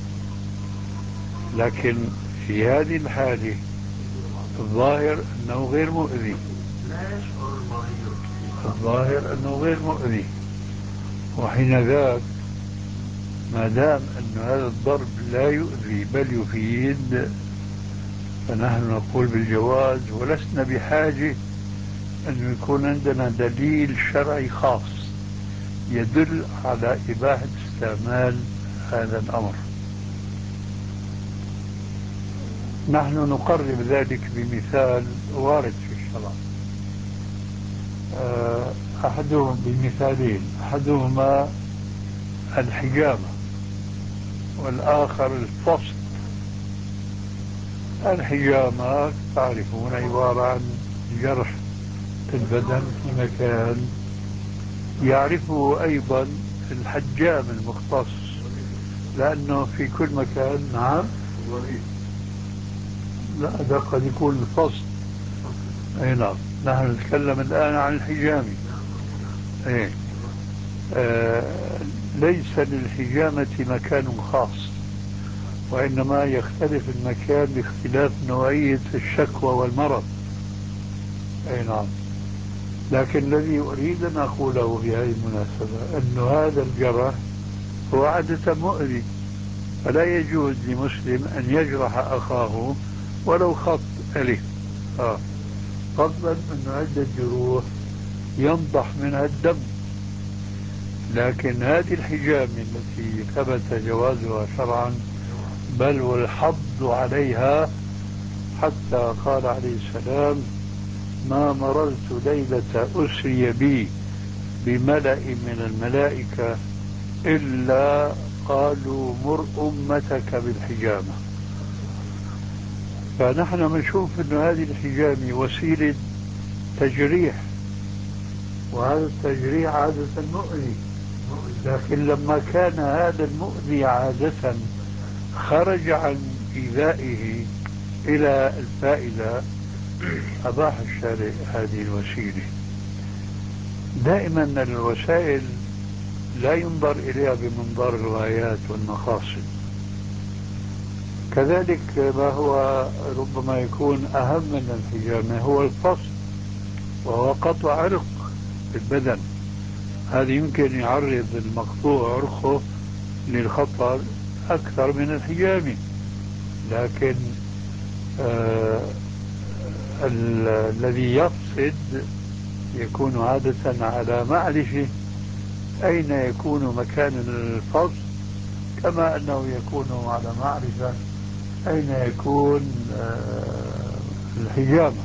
لكن في هذه الحالة الظاهر أنه غير مؤذي. الظاهر أنه غير مؤذي، وحين ذاك ما دام أن هذا الضرب لا يؤذي بل يفيد، فنحن نقول بالجواز، ولسنا بحاجة أن يكون عندنا دليل شرعي خاص يدل على إباحة استعمال هذا الأمر. نحن نقرب ذلك بمثال وارد في الشرع، أحدهم بمثالين، أحدهما الحجامة والآخر الفصل. الحجامة تعرفون عبارة عن جرح البدن في مكان يعرفه أيضا الحجام المختص، لأنه في كل مكان. نعم، لا ده قد يكون الفصل. أي نعم، نحن نتكلم الآن عن الحجامة. إيه. ليس للحجامة مكان خاص، وإنما يختلف المكان باختلاف نوعية الشكوى والمرض. أي نعم، لكن الذي أريد أن أقوله في هذه المناسبة أن هذا الجرح هو عادة مؤذي، فلا يجوز لمسلم أن يجرح أخاه ولو خط ألف، فضلا أن عدة جروح ينضح منها الدم. لكن هذه الحجامة التي ثبت جوازها شرعا بل والحض عليها، حتى قال عليه السلام: ما مررت ليلة أسري بي بملأ من الملائكة إلا قالوا مر أمتك بالحجامة. فنحن بنشوف أن هذه الحجامة وسيلة تجريح، وهذا التجريح عادة مؤذي، لكن لما كان هذا المؤذي عادة خرج عن إيذائه إلى الفائدة، أباح الشارع هذه الوسيلة. دائما الوسائل لا ينظر إليها بمنظار الغايات والمقاصد. كذلك ما هو ربما يكون أهم من الحجامة هو الفصل، وهو قطع عرق في البدن. هذا يمكن يعرض المقطوع عرقه للخطر أكثر من الحجامة، لكن الذي يفسد يكون عادة على معرفة أين يكون مكان الفصل، كما أنه يكون على معرفة أين يكون الحجامة.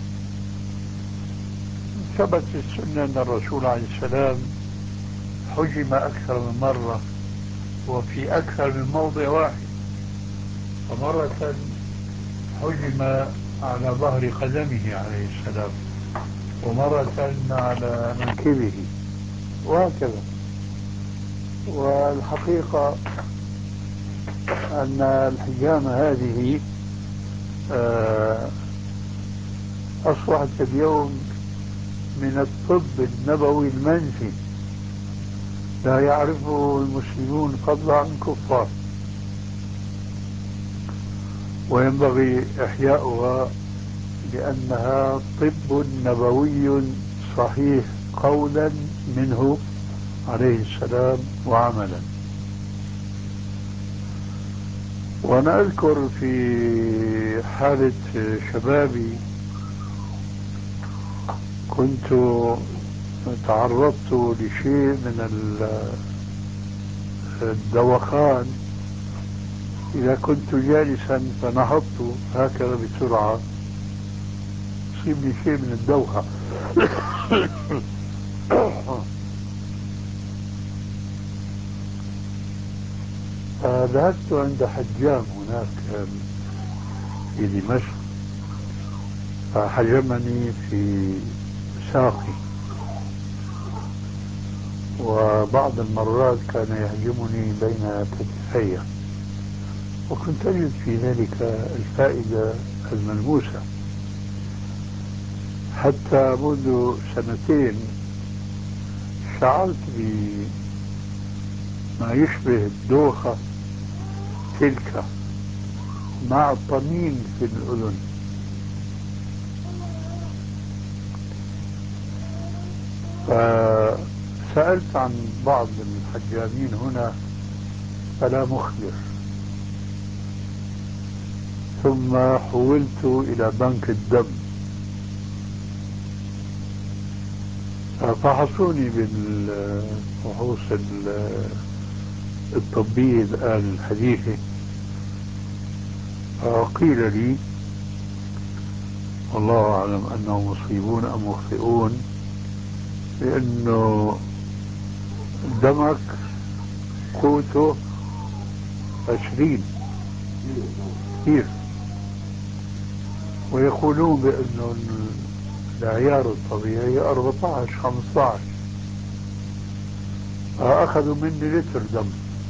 ثبت في السنة أن الرسول عليه السلام حجم أكثر من مرة وفي أكثر من موضع واحد، فمرة حجم على ظهر قدمه عليه السلام، ومرة على منكبه، وهكذا. والحقيقة أن الحجامة هذه أصبحت اليوم من الطب النبوي المنفي، لا يعرفه المسلمون فضلا عن الكفار، وينبغي إحياؤها لأنها طب نبوي صحيح قولا منه عليه السلام وعملا. وأنا أذكر في حالة شبابي كنت تعرضت لشيء من الدوخان إذا كنت جالسا فنهضت هكذا بسرعة يصيبني شيء من الدوخة. ذهبت عند حجام هناك في دمشق فحجمني في ساقي، وبعض المرات كان يهجمني بين كتفي، وكنت أجد في ذلك الفائدة الملموسة. حتى منذ سنتين شعرت بما يشبه الدوخة تلك مع طنين في الأذن. فسألت عن بعض الحجامين هنا فلا مخبر، ثم حولت إلى بنك الدم فحصوني بالفحوص الطبية الآن الحديثة، قيل لي والله أعلم أنهم مصيبون أم مخطئون، لأنه دمك قوته 20 كثير، ويقولون بأنه العيار الطبيعي 14 15، فأخذوا مني لتر دم،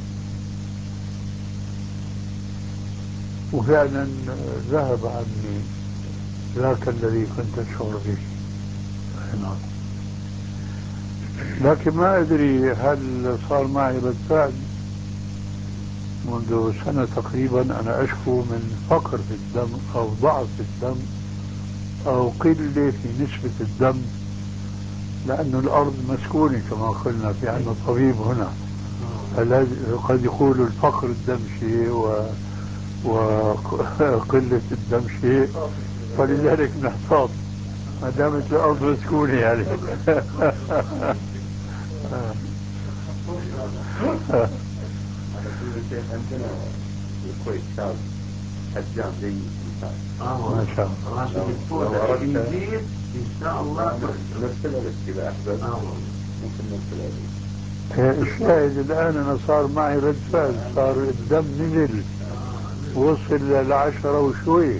وفعلا ذهب عني ذاك الذي كنت أشعر به. نعم. لكن ما أدري هل صار معي رد فعل. منذ سنة تقريبا أنا أشكو من فقر في الدم أو ضعف في الدم أو قلة في نسبة الدم، لأن الأرض مسكونة كما قلنا، في عندنا طبيب هنا قد يقول الفقر الدم شيء وقلة الدم شيء، فلذلك نحتاط ما دامت الأرض مسكونة يعني. على كل شيء عندنا في الكويت شاب حجام جيد ممتاز. ما شاء الله. لو أردت إن شاء الله نرسل لك إذا أحببت ممكن نرسل لك. الشاهد الآن أنا صار معي رد فعل، صار الدم نزل وصل ل10 وشوي،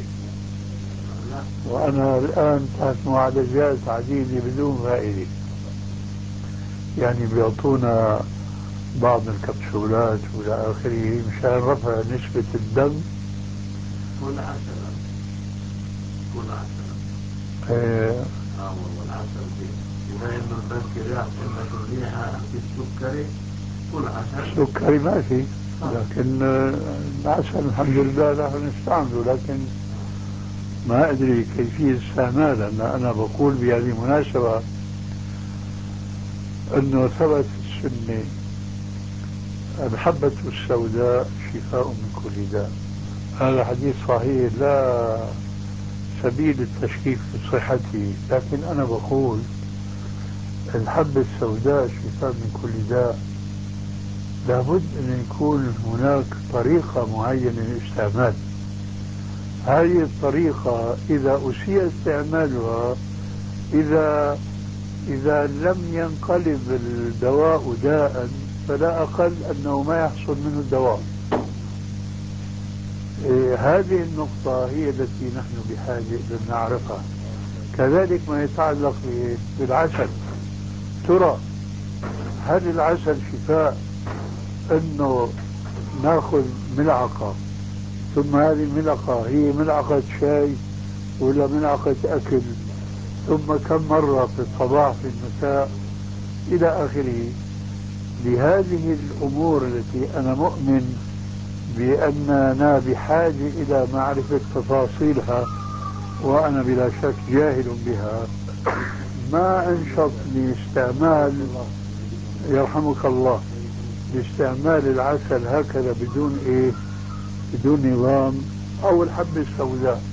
وأنا الآن تحت معالجات عديدة بدون فائدة. يعني بيعطونا بعض الكبسولات وإلى آخره مشان رفع نسبة الدم. كل 10 والله 10 دي بما إنه البنكرياس عندك الريحة في السكري كل 10. سكري ما في، لكن العسل الحمد لله نحن نستعمله، لكن ما أدري كيفية استعماله. لأن أنا بقول بهذه المناسبة أنه ثبت في السنة الحبة السوداء شفاء من كل داء. هذا حديث صحيح لا سبيل التشكيك في صحته، لكن أنا بقول الحبة السوداء شفاء من كل داء، لابد أن يكون هناك طريقة معينة للاستعمال. هذه الطريقة إذا أسيء استعمالها، إذا لم ينقلب الدواء داء، فلا أقل أنه ما يحصل منه الدواء. هذه النقطة هي التي نحن بحاجة أن نعرفها. كذلك ما يتعلق بالعسل، ترى هل العسل شفاء أنه ناخذ ملعقة ثم هذه الملعقة هي ملعقة شاي ولا ملعقة أكل، ثم كم مرة في الصباح في المساء إلى آخره؟ لهذه الأمور التي أنا مؤمن بأننا بحاجة إلى معرفة تفاصيلها، وأنا بلا شك جاهل بها، ما أنشط لاستعمال يرحمك الله لاستعمال العسل هكذا بدون نظام، أو الحبة السوداء.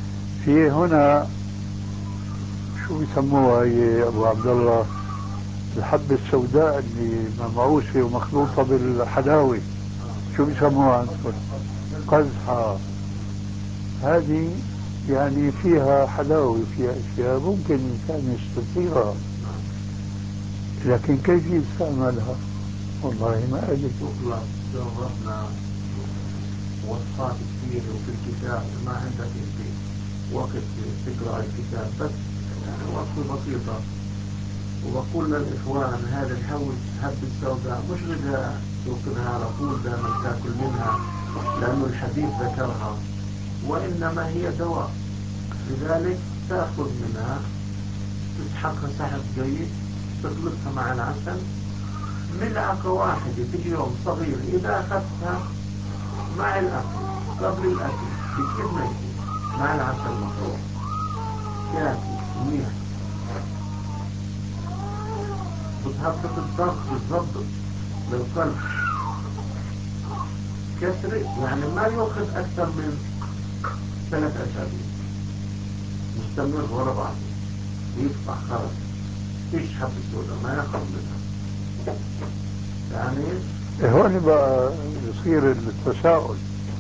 في هنا شو بيسموها يا أبو عبد الله، الحبة السوداء اللي ممعوسة ومخلوطة بالحلاوة، شو بيسموها أنتم؟ قزحة. هذه يعني فيها حلاوة، فيها أشياء ممكن الإنسان يستطيعها، لكن كيف يستعملها؟ والله ما أدري. تطلق جربنا وصفات كثيرة وفي الكتاب، ما عندك انت وقت تقرأ الكتاب، بس يعني وصفة بسيطة. وبقول للإخوان هذا الهب السوداء مش غذاء تأكلها على طول دائما تاكل منها لأنه الحديث ذكرها، وإنما هي دواء. لذلك تأخذ منها، تسحقها سحق جيد، تخلطها مع العسل، ملعقة واحدة في اليوم صغيرة. إذا أخذتها مع الأكل، قبل الأكل بكير ما يكون، مع العسل المخلوط، كافي منيح. بتهبط الضغط، بتظبط للقلب كسر، يعني ما يأخذ أكثر من 3 أسابيع مستمر ورا بعض، يقطع خلاص. فيش حب السوداء ما ياخذ منها يعني. هون بقى يصير التساؤل.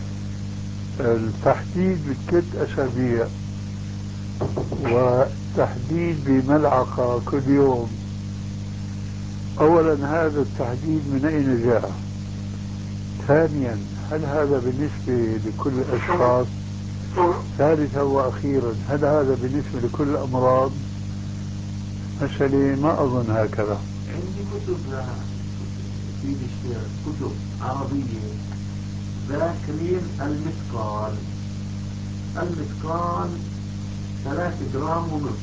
التحديد ب3 أسابيع والتحديد بملعقة كل يوم، أولا هذا التحديد من أين جاء؟ ثانيا هل هذا بالنسبة لكل الأشخاص؟ ثالثا وأخيرا هل هذا بالنسبة لكل الأمراض؟ مسألة ما أظن هكذا. عندي كتب في الاشتراك، كتب عربية، ذاكرين المثقال. المثقال 3 جرام ونص.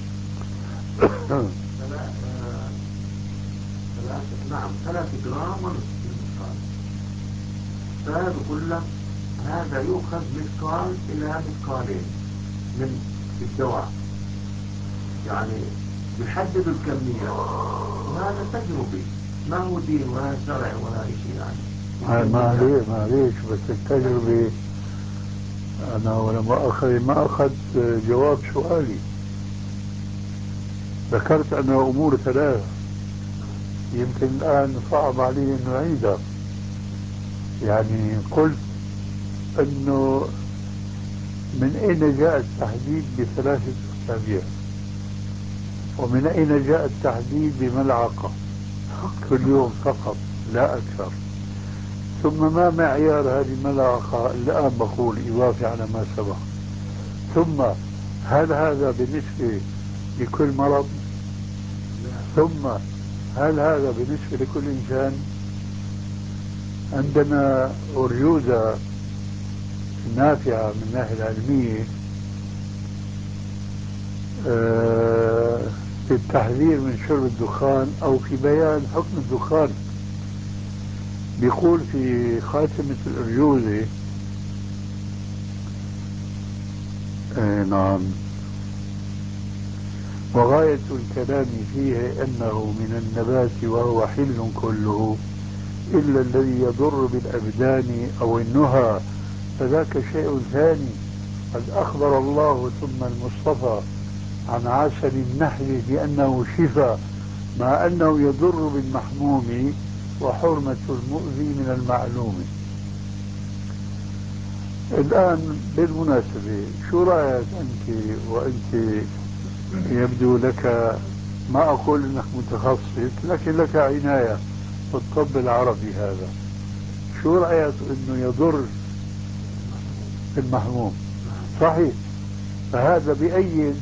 نعم 3 جرام ونص المثقال. فبقول لك هذا يؤخذ مثقال إلى مثقالين من الدواء، يعني بيحددوا الكمية، وهذا تجربي، ما هو دين ولا شرع ولا شيء يعني. معليش بس التجربة. أنا ولا ما أخذت جواب سؤالي. ذكرت أن أمور 3 يمكن الآن صعب علي أنه أعيدها. يعني قلت أنه من أين جاء التحديد ب3 أسابيع، ومن أين جاء التحديد بملعقة كل يوم فقط لا أكثر، ثم ما معيار هذه الملعقة الآن بقول إضافة على ما سبق، ثم هل هذا بالنسبة لكل مرض، ثم هل هذا بالنسبة لكل إنسان. عندنا أرجوزة نافعة من الناحية العلمية في التحذير من شرب الدخان أو في بيان حكم الدخان. بيقول في خاتمة الأرجوزة نعم: وغاية الكلام فيه أنه من النبات وهو حل كله إلا الذي يضر بالأبدان أو النهى، فذاك شيء ثاني. قد أخبر الله ثم المصطفى عن عسل النحل بأنه شفاء، مع أنه يضر بالمحموم وحرمة المؤذي من المعلوم. الآن بالمناسبة شو رأيك أنت، وأنت يبدو لك، ما أقول أنك متخصص لكن لك عناية بالطب العربي هذا، شو رأيك أنه يضر بالمحموم؟ صحيح. فهذا بأي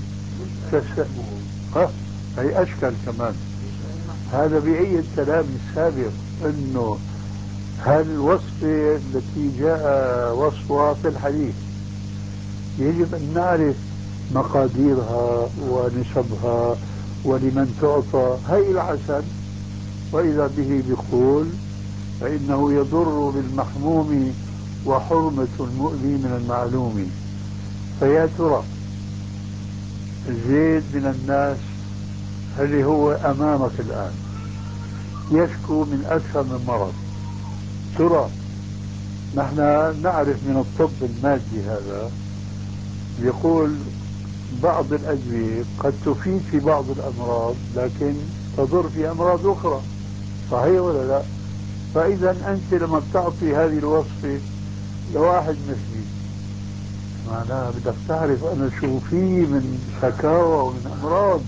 هي أشكال كمان. هذا بأي كلام السابق أنه هالوصفة التي جاء وصفها في الحديث يجب أن نعرف مقاديرها ونسبها ولمن تعطى. هي العسل وإذا به بيقول فإنه يضر بالمحموم وحرمة المؤذي من المعلوم. فيا ترى زيد من الناس اللي هو أمامك الآن يشكو من أكثر من مرض، ترى نحن نعرف من الطب المادي هذا يقول بعض الأدوية قد تفيد في بعض الأمراض لكن تضر في أمراض أخرى، صحيح ولا لا؟ فإذا أنت لما بتعطي هذه الوصفة لواحد مثلي معناها بدك تعرف أنا شو في من شكاوى ومن أمراض.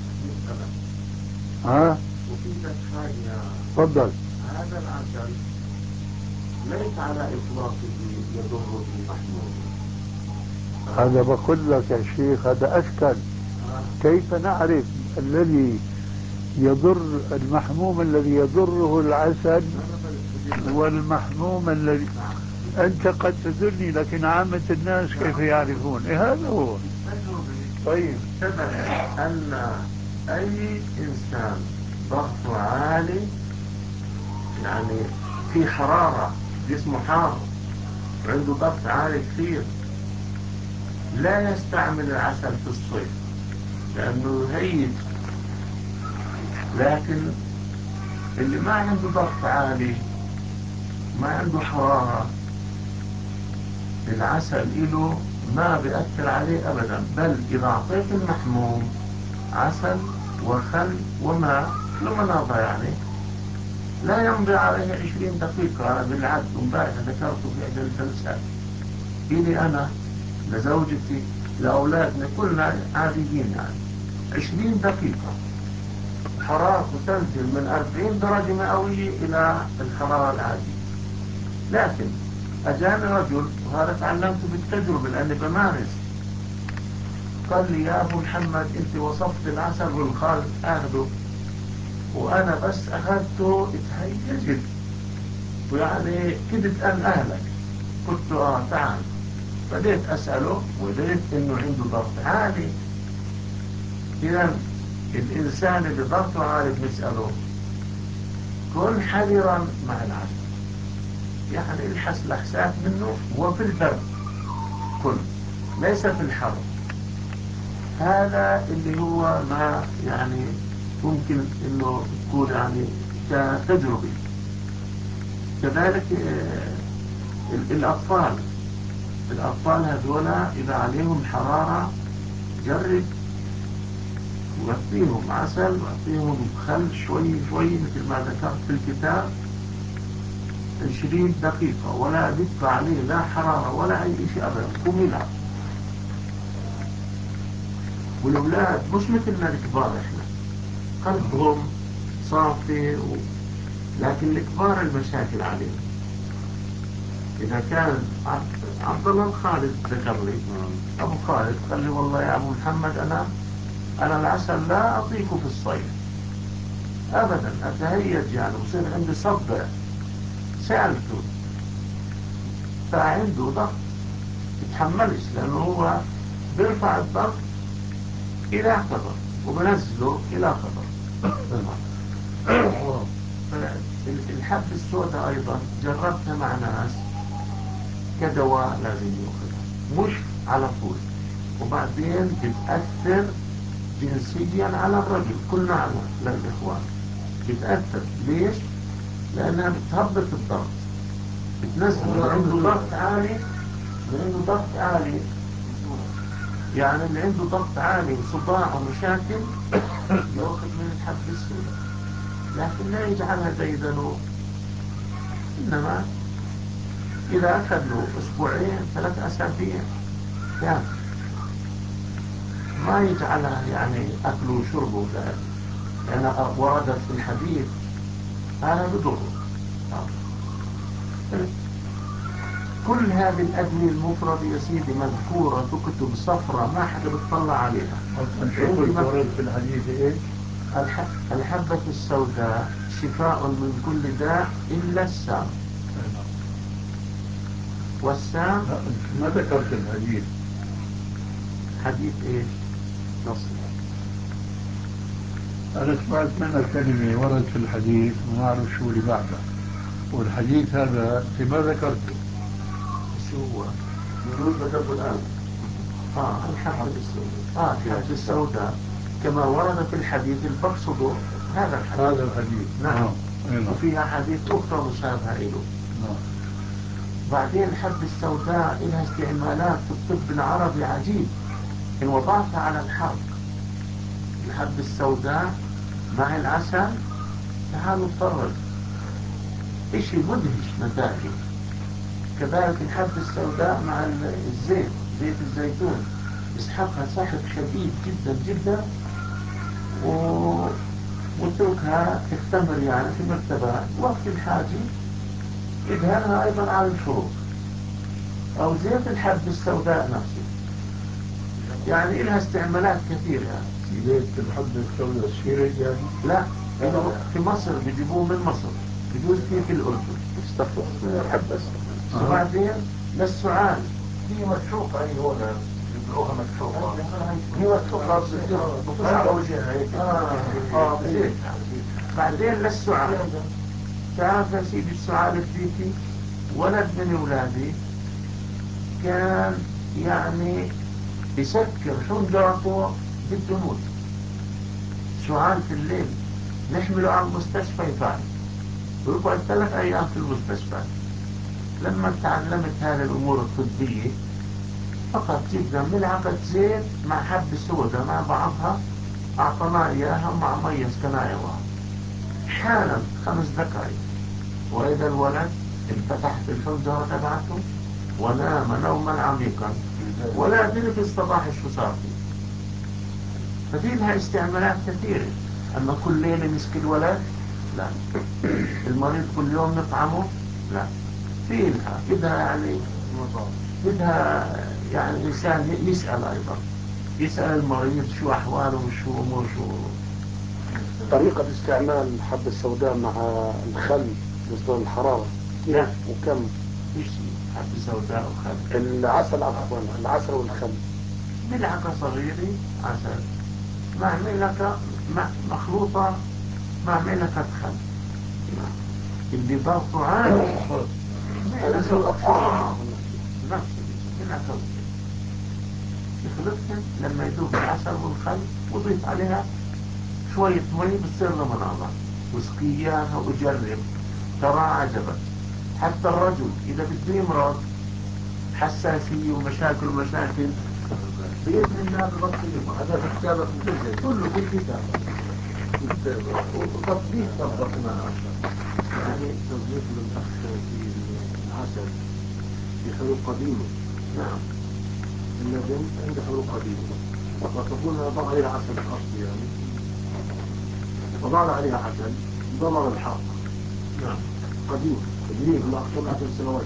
ها؟ وفي لك حاجة، تفضل. هذا العسل ليس على إطلاقه يضر المحمول. هذا بقول لك يا شيخ هذا أشكل. كيف نعرف الذي يضر المحموم الذي يضره العسل والمحموم الذي أنت قد تدلني لكن عامة الناس كيف يعرفون؟ هذا هو. طيب ثبت أن أي إنسان ضغطه عالي، يعني في حرارة، جسمه حار وعنده ضغط عالي كثير، لا يستعمل العسل في الصيف لأنه هيج. لكن اللي ما عنده ضغط عالي، ما عنده حرارة، العسل إله ما بيأثر عليه أبدا. بل إذا أعطيت المحموم عسل وخل وماء لمناضة يعني لا يمضي عليه 20 دقيقة بالعد. امبارح ذكرته في إحدى الجلسات. إلي أنا، لزوجتي، لأولادنا، كلنا عاديين يعني 20 دقيقة حرارته تنزل من 40 درجة مئوية إلى الحرارة العادية. لكن أجاني رجل، وهذا تعلمته بالتجربة لأني بمارس، قال لي يا أبو محمد أنت وصفت العسل والخل أخذه، وأنا بس أخذته اتهيجت ويعني كدت أن أهلك. قلت تعال. بديت أسأله ولقيت إنه عنده ضغط عالي. إذا الإنسان اللي ضغطه عالي بنسأله كن حذرا مع العسل، يعني الحس الأحساس منه وفي البرد كن، ليس في الحر. هذا اللي هو ما يعني ممكن انه تكون يعني كتجربة. كذلك الأطفال هذولا إذا عليهم حرارة جرب وأعطيهم عسل وأعطيهم خل شوي شوي مثل ما ذكرت في الكتاب 20 دقيقة، ولا بيطلع عليه لا حرارة ولا أي شيء أبدا، قوم يلعب. والأولاد مش مثلنا الكبار، إحنا قلبهم صافي لكن الكبار المشاكل عليهم. إذا كان عبد الله الخالد ذكر لي، أبو خالد قال لي والله يا أبو محمد أنا العسل لا أطيقه في الصيف أبدا، أتهيج يعني وصير عندي صدع. سألته فعنده ضغط يتحملش، لأنه هو بيرفع الضغط إلى خطر وبنزله إلى خطر. الحب السوداء أيضا جربتها مع ناس كدواء لازم يأخذها مش على طول، وبعدين بتأثر جنسيا على الرجل. كلنا نعلم للإخوان بتأثر. ليش؟ لأنها بتهبط الضغط، بتنزل اللي عنده ضغط عالي. اللي عنده ضغط عالي يعني اللي عنده ضغط عالي وصداع ومشاكل يأخذ من الحب السوداء، لكن لا يجعلها زي ذنوب. إنما إذا أخذ له أسبوعين 3 أسابيع يعني ما يجعلها يعني أكله وشربه ذلك، لأن وردت في الحديث هذا بضره. كل هذه الأدوية المفردة يا سيدي مذكورة في كتب صفراء ما حدا بيطلع عليها. ورد في الحديث إيش؟ الحبة السوداء شفاء من كل داء إلا السام. والسام ما ذكرت الحديث. حديث إيش؟ نص. أنا سمعت منك كلمة ورد في الحديث وما أعرف شو اللي بعدها، والحديث هذا أنت ما ذكرته. شو هو؟ يقول ذكرته الآن. الحبة السوداء. الحبة السوداء كما ورد في الحديث اللي بقصده هذا الحديث. نعم. نعم. وفي أحاديث أخرى مشابهة له. نعم. بعدين الحبة السوداء لها استعمالات في الطب العربي عجيب. إن وضعتها على الحرق الحبة السوداء مع العسل تعالوا اتفرج، اشي مدهش نتائجه. كذلك الحبة السوداء مع الزيت، زيت الزيتون، يسحقها سحق شديد جدا جدا واتركها تختمر يعني في مرتبات، وقت الحاجة يدهنها أيضا على الفروض. أو زيت الحبة السوداء نفسه، يعني لها استعمالات كثيرة يعني. زيت الحبة السوداء السيري يعني؟ لا، إنه في مصر بيجيبوه من مصر، بجوز في الأردن استخلص من الحبة السوداء. وبعدين للسعال هي مسحوقة، أي هنا يبيعوها مسحوقة. هي مسحوقة بتصير على وجهها هيك. زيت. بعدين للسعال، تعرف يا سيدي السعال الديكي، ولد من أولادي كان يعني يسكر حنجرته بده يموت. سعال في الليل نحمله على المستشفى يفعل، ويقعد 3 أيام في المستشفى. لما تعلمت هذه الأمور الطبية، فقط جبنا ملعقة زيت مع حبة سوداء مع بعضها، أعطنا إياها مع مية اسكناية واحد، حالا 5 دقائق، وإذا الولد انفتحت الحنجرة تبعته ونام نوما عميقا، ولا أدري في الصباح شو صار فيه. ففي لها استعمالات كثيرة. أما كل ليلة مسك الولد، لا. المريض كل يوم نطعمه، لا. في لها بدها يعني، بدها يعني الإنسان يسأل أيضا، يسأل المريض شو أحواله وشو أمور شو. طريقة استعمال الحبة السوداء مع الخل مصدر الحرارة لا. وكم؟ إيش حبة سوداء وخل؟ العسل عفوا، العسل والخل. ملعقة صغيرة عسل مع ملعقة مخلوطة مع ملعقة خل، اللي ضغطه عالي. نفس ملعقة يخلطهم لما يذوب العسل والخل، وضيف عليها شوية مي بتصير له مناظر، واسقي اياها وجرب، ترى عجبك. حتى الرجل إذا بده يمرض حساسية ومشاكل بإذن الله ببطل يمرض. هذا في كتابك مجلد كله في الكتاب، وتطبيق طبقناه يعني. تضيف للأخ في العسل في حروف قديمة. نعم. الندم عنده حروف قديمة، وتكون ضع عليها عسل أصلي يعني، وضعنا عليها عسل ضمر الحق. نعم. قديم من أكثر من 10 سنوات.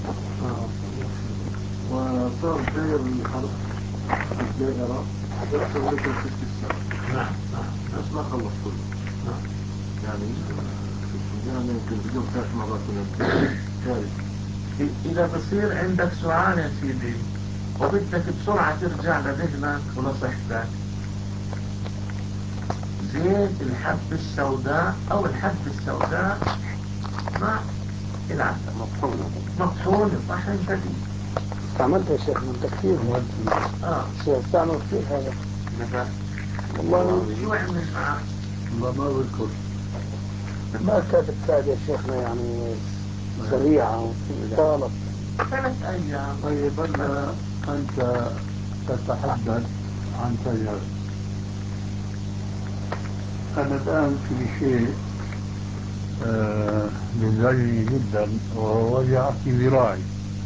وصار داير الحرف الدائرة حتى يحصل لك 6 سنة. نعم. بس ما خلص كله. نعم. يعني يمكن بدون 3 مرات من الثالث. إذا بصير عندك سؤال يا سيدي وبدك بسرعة ترجع لذهنك ونصيحتك، زيت الحبة السوداء أو الحبة السوداء مع العسل مطحون طحن شديد. استعملت يا شيخ من كثير. استعمل كثير هذا. نفع. والله شو عمل معك؟ والله ما بذكر. ما كانت تساعد يا شيخنا يعني سريعة طالت 3 أيام. طيب أنت تتحدث عن تجارب. أنا الآن في شيء بيزعجني جدا، وهو وجع في ذراعي.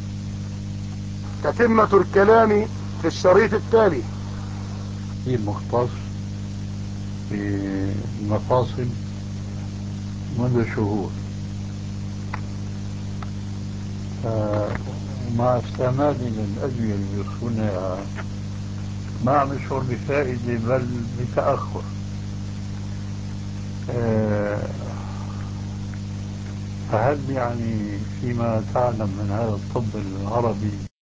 تتمة الكلام في الشريط التالي. في مختص في المفاصل منذ شهور، مع استعمالي للأدوية اللي بيوصفونها ما عم يشعر بفائدة بل بتأخر. فهل يعني فيما تعلم من هذا الطب العربي